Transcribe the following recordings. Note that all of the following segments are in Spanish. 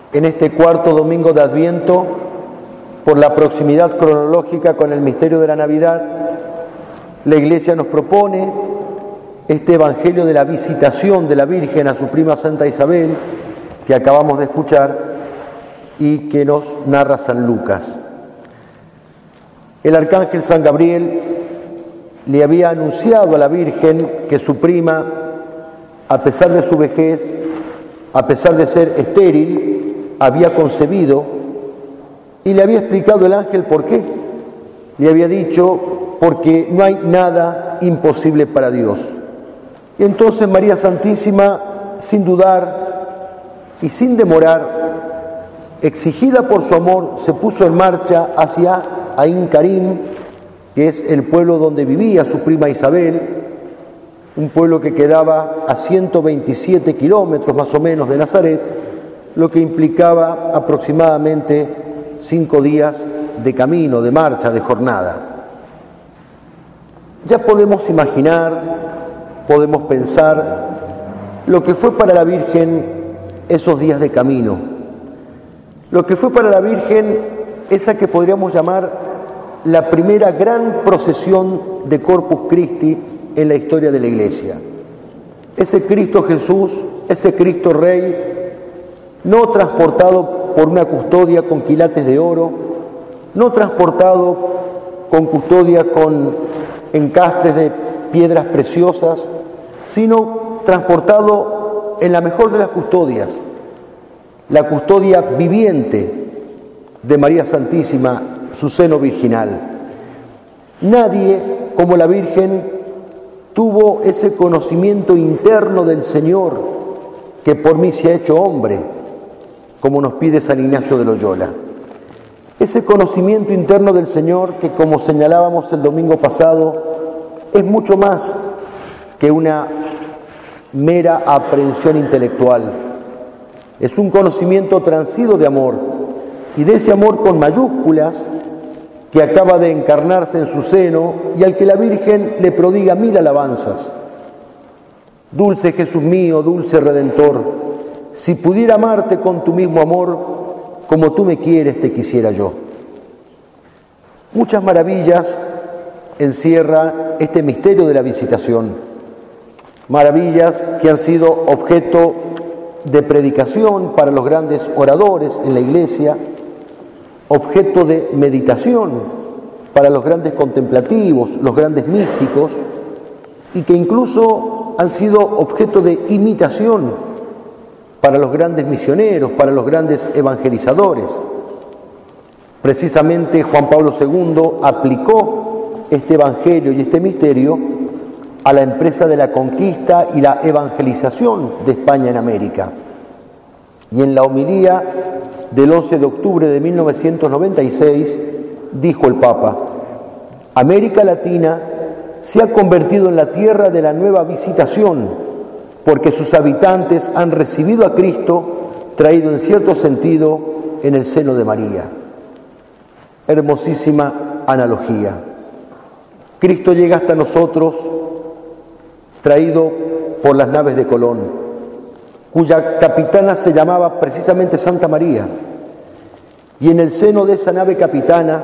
En este cuarto domingo de Adviento, por la proximidad cronológica con el misterio de la Navidad, la Iglesia nos propone este Evangelio de la visitación de la Virgen a su prima Santa Isabel, que acabamos de escuchar y que nos narra San Lucas. El arcángel San Gabriel le había anunciado a la Virgen que su prima, a pesar de su vejez, a pesar de ser estéril, había concebido, y le había explicado el ángel por qué. Le había dicho, porque no hay nada imposible para Dios. Y entonces María Santísima, sin dudar y sin demorar, exigida por su amor, se puso en marcha hacia Ain Karim, que es el pueblo donde vivía su prima Isabel, un pueblo que quedaba a 127 kilómetros más o menos de Nazaret, lo que implicaba aproximadamente 5 días de camino, de marcha, de jornada. Ya podemos imaginar, podemos pensar lo que fue para la Virgen esos días de camino, lo que fue para la Virgen esa que podríamos llamar la primera gran procesión de Corpus Christi en la historia de la Iglesia. Ese Cristo Jesús, ese Cristo Rey, no transportado por una custodia con quilates de oro, no transportado con custodia con encastres de piedras preciosas, sino transportado en la mejor de las custodias, la custodia viviente de María Santísima, su seno virginal. Nadie, como la Virgen, tuvo ese conocimiento interno del Señor, que por mí se ha hecho hombre, como nos pide San Ignacio de Loyola. Ese conocimiento interno del Señor que, como señalábamos el domingo pasado, es mucho más que una mera aprehensión intelectual. Es un conocimiento transido de amor, y de ese amor con mayúsculas que acaba de encarnarse en su seno y al que la Virgen le prodiga 1000 alabanzas. Dulce Jesús mío, dulce Redentor, si pudiera amarte con tu mismo amor, como tú me quieres, te quisiera yo. Muchas maravillas encierra este misterio de la visitación. Maravillas que han sido objeto de predicación para los grandes oradores en la Iglesia, objeto de meditación para los grandes contemplativos, los grandes místicos, y que incluso han sido objeto de imitación para los grandes misioneros, para los grandes evangelizadores. Precisamente Juan Pablo II aplicó este evangelio y este misterio a la empresa de la conquista y la evangelización de España en América. Y en la homilía del 11 de octubre de 1996 dijo el Papa: América Latina se ha convertido en la tierra de la nueva visitación, porque sus habitantes han recibido a Cristo, traído en cierto sentido en el seno de María. Hermosísima analogía. Cristo llega hasta nosotros, traído por las naves de Colón, cuya capitana se llamaba precisamente Santa María, y en el seno de esa nave capitana,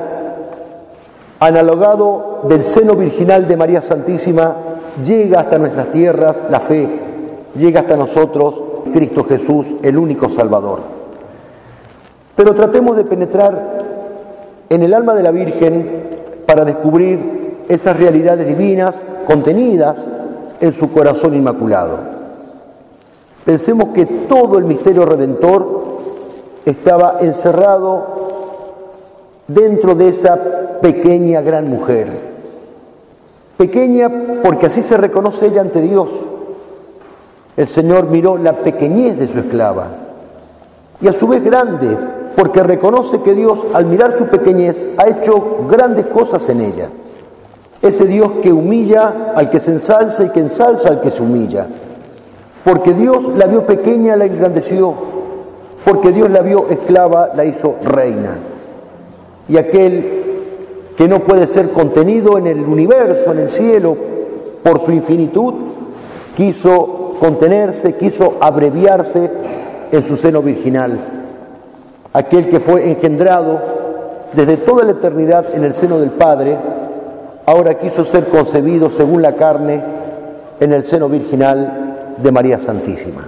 analogado del seno virginal de María Santísima, llega hasta nuestras tierras la fe, llega hasta nosotros Cristo Jesús, el único Salvador. Pero tratemos de penetrar en el alma de la Virgen para descubrir esas realidades divinas contenidas en su corazón inmaculado. Pensemos que todo el misterio redentor estaba encerrado dentro de esa pequeña gran mujer. Pequeña porque así se reconoce ella ante Dios. El Señor miró la pequeñez de su esclava y a su vez grande, porque reconoce que Dios, al mirar su pequeñez, ha hecho grandes cosas en ella. Ese Dios que humilla al que se ensalza y que ensalza al que se humilla. Porque Dios la vio pequeña, la engrandeció. Porque Dios la vio esclava, la hizo reina. Y aquel que no puede ser contenido en el universo, en el cielo, por su infinitud, quiso contenerse, quiso abreviarse en su seno virginal. aquel que fue engendrado desde toda la eternidad en el seno del Padre, ahora quiso ser concebido según la carne en el seno virginal de María Santísima.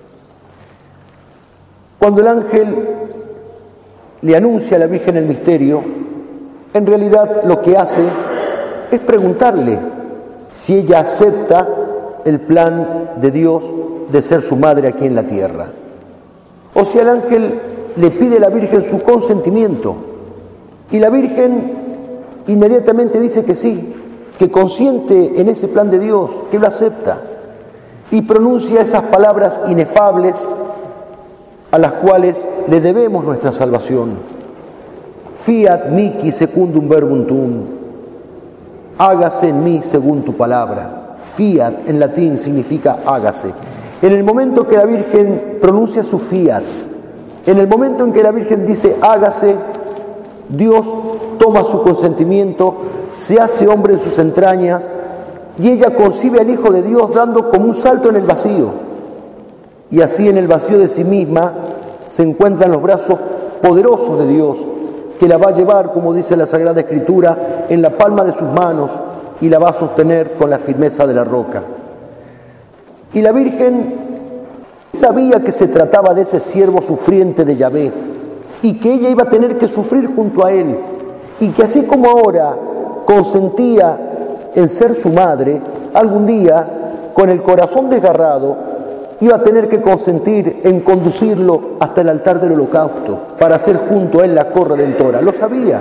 Cuando el ángel le anuncia a la Virgen el misterio, en realidad lo que hace es preguntarle si ella acepta el plan de Dios de ser su madre aquí en la tierra. O si el ángel le pide a la Virgen su consentimiento, y la Virgen inmediatamente dice que sí, que consiente en ese plan de Dios, que lo acepta, y pronuncia esas palabras inefables a las cuales le debemos nuestra salvación. Fiat mihi secundum verbum tuum, hágase en mí según tu palabra. Fiat en latín significa hágase. En el momento que la Virgen pronuncia su fiat, en el momento en que la Virgen dice hágase, Dios toma su consentimiento, se hace hombre en sus entrañas y ella concibe al Hijo de Dios dando como un salto en el vacío. Y así en el vacío de sí misma se encuentran los brazos poderosos de Dios, que la va a llevar, como dice la Sagrada Escritura, en la palma de sus manos y la va a sostener con la firmeza de la roca. Y la Virgen sabía que se trataba de ese siervo sufriente de Yahvé y que ella iba a tener que sufrir junto a él, y que así como ahora consentía en ser su madre, algún día, con el corazón desgarrado, iba a tener que consentir en conducirlo hasta el altar del holocausto para hacer junto a él la corredentora. Lo sabía.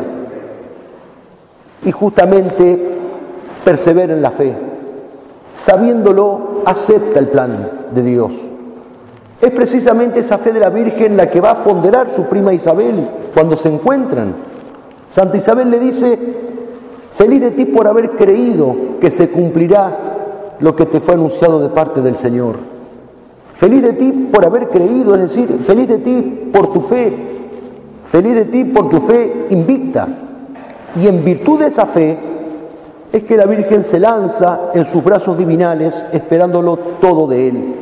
Y justamente persevera en la fe. Sabiéndolo, acepta el plan de Dios. Es precisamente esa fe de la Virgen la que va a ponderar su prima Isabel cuando se encuentran. Santa Isabel le dice: feliz de ti por haber creído que se cumplirá lo que te fue anunciado de parte del Señor. Feliz de ti por haber creído, es decir, feliz de ti por tu fe, feliz de ti por tu fe invicta. Y en virtud de esa fe es que la Virgen se lanza en sus brazos divinales esperándolo todo de Él.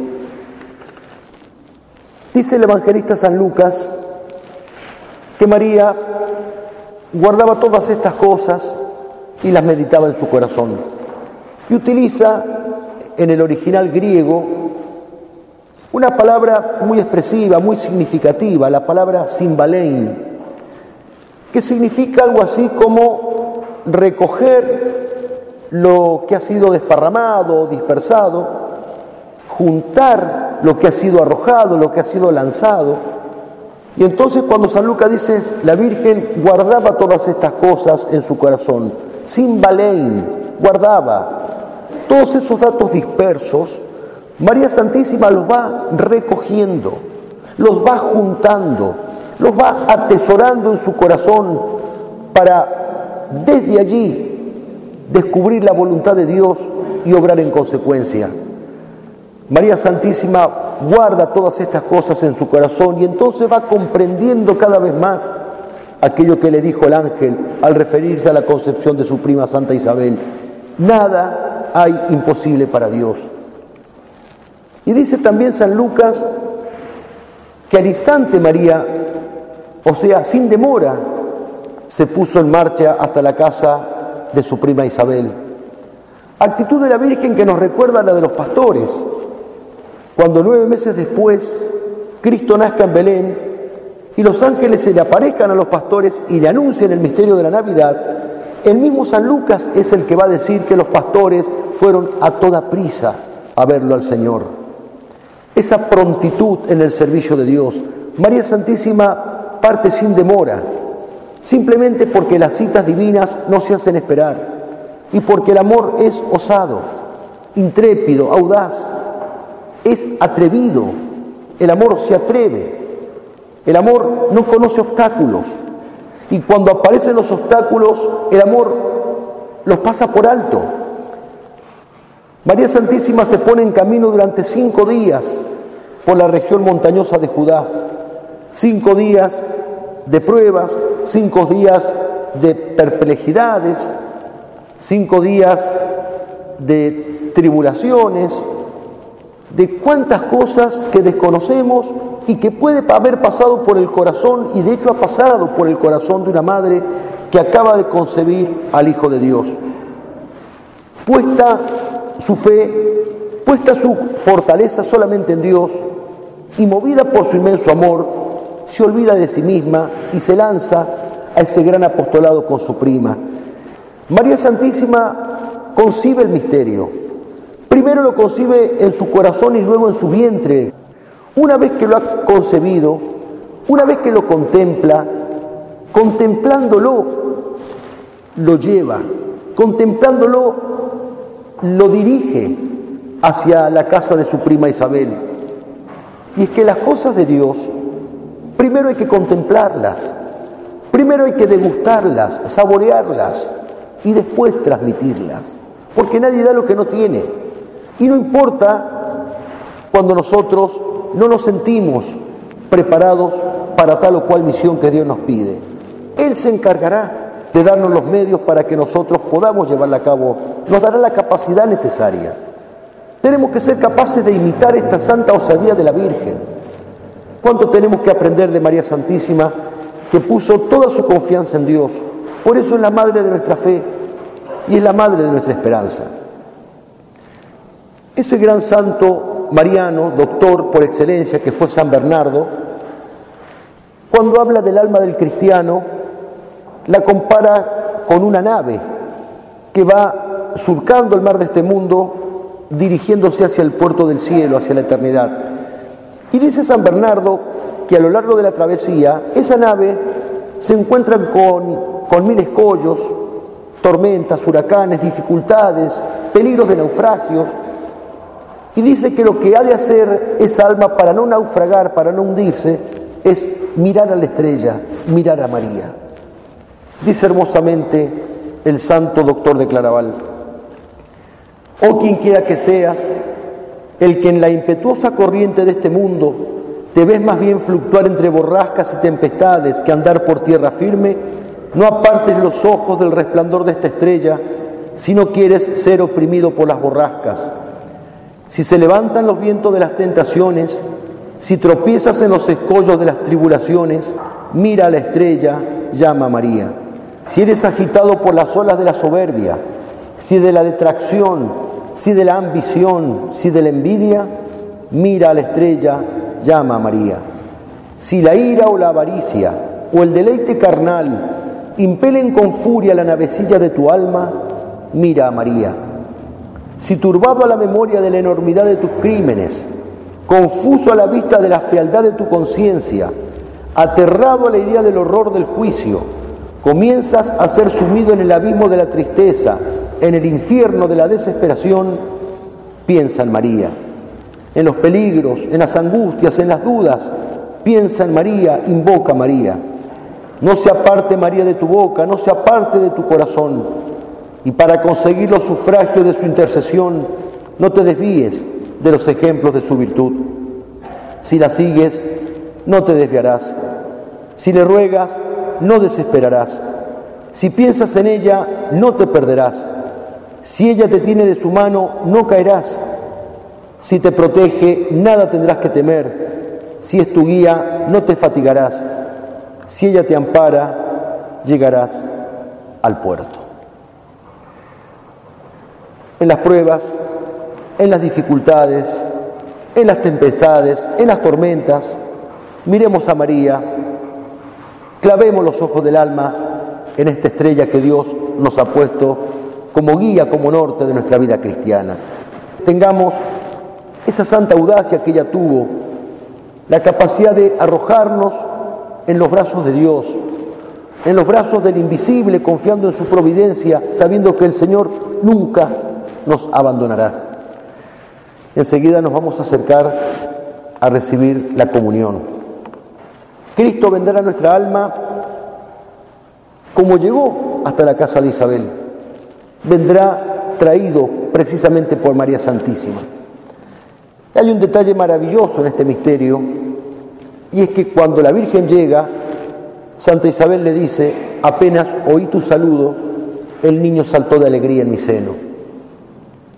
Dice el evangelista San Lucas que María guardaba todas estas cosas y las meditaba en su corazón. Y utiliza en el original griego una palabra muy expresiva, muy significativa, la palabra simbalein, que significa algo así como recoger lo que ha sido desparramado, dispersado, juntar lo que ha sido arrojado, lo que ha sido lanzado. Y entonces cuando San Lucas dice, la Virgen guardaba todas estas cosas en su corazón, simbalein, guardaba todos esos datos dispersos, María Santísima los va recogiendo, los va juntando, los va atesorando en su corazón para desde allí descubrir la voluntad de Dios y obrar en consecuencia. María Santísima guarda todas estas cosas en su corazón y entonces va comprendiendo cada vez más aquello que le dijo el ángel al referirse a la concepción de su prima Santa Isabel. Nada hay imposible para Dios. Y dice también San Lucas que al instante María, o sea, sin demora, se puso en marcha hasta la casa de su prima Isabel. Actitud de la Virgen que nos recuerda a la de los pastores. Cuando 9 meses después Cristo nazca en Belén y los ángeles se le aparezcan a los pastores y le anuncian el misterio de la Navidad, el mismo San Lucas es el que va a decir que los pastores fueron a toda prisa a verlo al Señor. Esa prontitud en el servicio de Dios. María Santísima parte sin demora, simplemente porque las citas divinas no se hacen esperar y porque el amor es osado, intrépido, audaz, es atrevido. El amor se atreve, el amor no conoce obstáculos y cuando aparecen los obstáculos el amor los pasa por alto. María Santísima se pone en camino durante 5 días por la región montañosa de Judá. 5 días de pruebas, 5 días de perplejidades, 5 días de tribulaciones, de cuántas cosas que desconocemos y que puede haber pasado por el corazón, y de hecho ha pasado por el corazón de una madre que acaba de concebir al Hijo de Dios. Puesta su fe, puesta su fortaleza solamente en Dios y movida por su inmenso amor, se olvida de sí misma y se lanza a ese gran apostolado con su prima. María Santísima concibe el misterio. Primero lo concibe en su corazón y luego en su vientre. Una vez que lo ha concebido, una vez que lo contempla, contemplándolo, lo lleva, contemplándolo, lo dirige hacia la casa de su prima Isabel. Y es que las cosas de Dios, primero hay que contemplarlas, primero hay que degustarlas, saborearlas y después transmitirlas, porque nadie da lo que no tiene. Y no importa cuando nosotros no nos sentimos preparados para tal o cual misión que Dios nos pide. Él se encargará de darnos los medios para que nosotros podamos llevarla a cabo. Nos dará la capacidad necesaria. Tenemos que ser capaces de imitar esta santa osadía de la Virgen. ¿Cuánto tenemos que aprender de María Santísima, que puso toda su confianza en Dios? Por eso es la madre de nuestra fe y es la madre de nuestra esperanza. Ese gran santo mariano, doctor por excelencia, que fue San Bernardo, cuando habla del alma del cristiano, la compara con una nave que va surcando el mar de este mundo, dirigiéndose hacia el puerto del cielo, hacia la eternidad. Y dice San Bernardo que a lo largo de la travesía, esa nave se encuentra con mil escollos, tormentas, huracanes, dificultades, peligros de naufragios. Y dice que lo que ha de hacer esa alma para no naufragar, para no hundirse, es mirar a la estrella, mirar a María. Dice hermosamente el santo doctor de Claraval: oh quien quiera que seas, el que en la impetuosa corriente de este mundo te ves más bien fluctuar entre borrascas y tempestades que andar por tierra firme, no apartes los ojos del resplandor de esta estrella si no quieres ser oprimido por las borrascas. Si se levantan los vientos de las tentaciones, si tropiezas en los escollos de las tribulaciones, mira a la estrella, llama a María. Si eres agitado por las olas de la soberbia, si de la detracción, si de la ambición, si de la envidia, mira a la estrella, llama a María. Si la ira o la avaricia o el deleite carnal impelen con furia la navecilla de tu alma, mira a María. Si turbado a la memoria de la enormidad de tus crímenes, confuso a la vista de la fealdad de tu conciencia, aterrado a la idea del horror del juicio, comienzas a ser sumido en el abismo de la tristeza, en el infierno de la desesperación, piensa en María. En los peligros, en las angustias, en las dudas, piensa en María, invoca a María. No se aparte María de tu boca, no se aparte de tu corazón. Y para conseguir los sufragios de su intercesión, no te desvíes de los ejemplos de su virtud. Si la sigues, no te desviarás. Si le ruegas, no desesperarás. Si piensas en ella, no te perderás. Si ella te tiene de su mano, no caerás. Si te protege, nada tendrás que temer. Si es tu guía, no te fatigarás. Si ella te ampara, llegarás al puerto. En las pruebas, en las dificultades, en las tempestades, en las tormentas, miremos a María, clavemos los ojos del alma en esta estrella que Dios nos ha puesto como guía, como norte de nuestra vida cristiana. Tengamos esa santa audacia que ella tuvo, la capacidad de arrojarnos en los brazos de Dios, en los brazos del invisible, confiando en su providencia, sabiendo que el Señor nunca nos abandonará. Enseguida nos vamos a acercar a recibir la comunión. Cristo vendrá a nuestra alma como llegó hasta la casa de Isabel. Vendrá traído precisamente por María Santísima. Hay un detalle maravilloso en este misterio, y es que cuando la Virgen llega, Santa Isabel le dice: apenas oí tu saludo, el niño saltó de alegría en mi seno.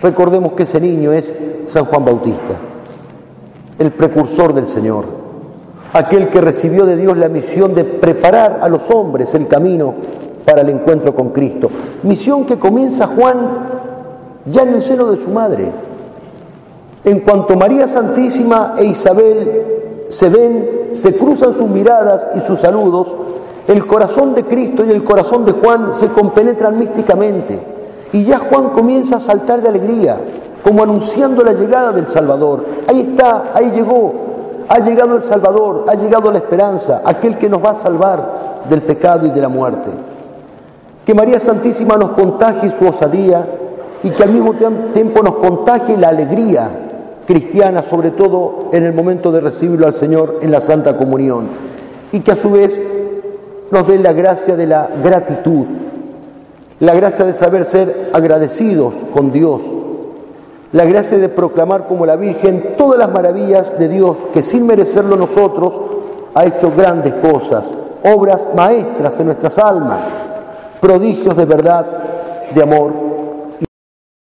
Recordemos que ese niño es San Juan Bautista, el precursor del Señor, aquel que recibió de Dios la misión de preparar a los hombres el camino para el encuentro con Cristo. Misión que comienza Juan ya en el seno de su madre. En cuanto María Santísima e Isabel se ven, se cruzan sus miradas y sus saludos, el corazón de Cristo y el corazón de Juan se compenetran místicamente. Y ya Juan comienza a saltar de alegría, como anunciando la llegada del Salvador. Ahí está, ahí llegó, ha llegado el Salvador, ha llegado la esperanza, aquel que nos va a salvar del pecado y de la muerte. Que María Santísima nos contagie su osadía y que al mismo tiempo nos contagie la alegría cristiana, sobre todo en el momento de recibirlo al Señor en la Santa Comunión. Y que a su vez nos dé la gracia de la gratitud, la gracia de saber ser agradecidos con Dios, la gracia de proclamar como la Virgen todas las maravillas de Dios que sin merecerlo nosotros ha hecho grandes cosas, obras maestras en nuestras almas, prodigios de verdad, de amor